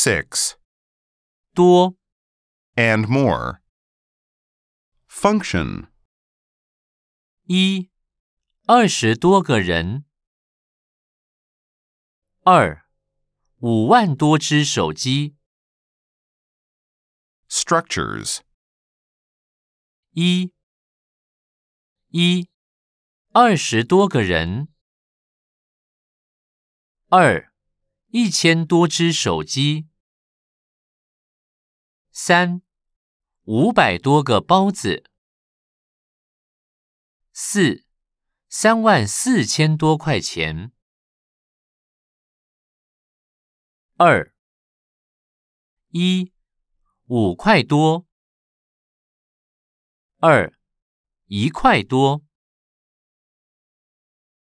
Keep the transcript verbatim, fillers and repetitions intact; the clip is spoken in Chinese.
six. 多 And more. Function. 一二十多个人。二五万多只手机。 Structures. 一一二十多个人。二一千多只手机。三五百多个包子。四三万四千多块钱。二一五块多。二一块多。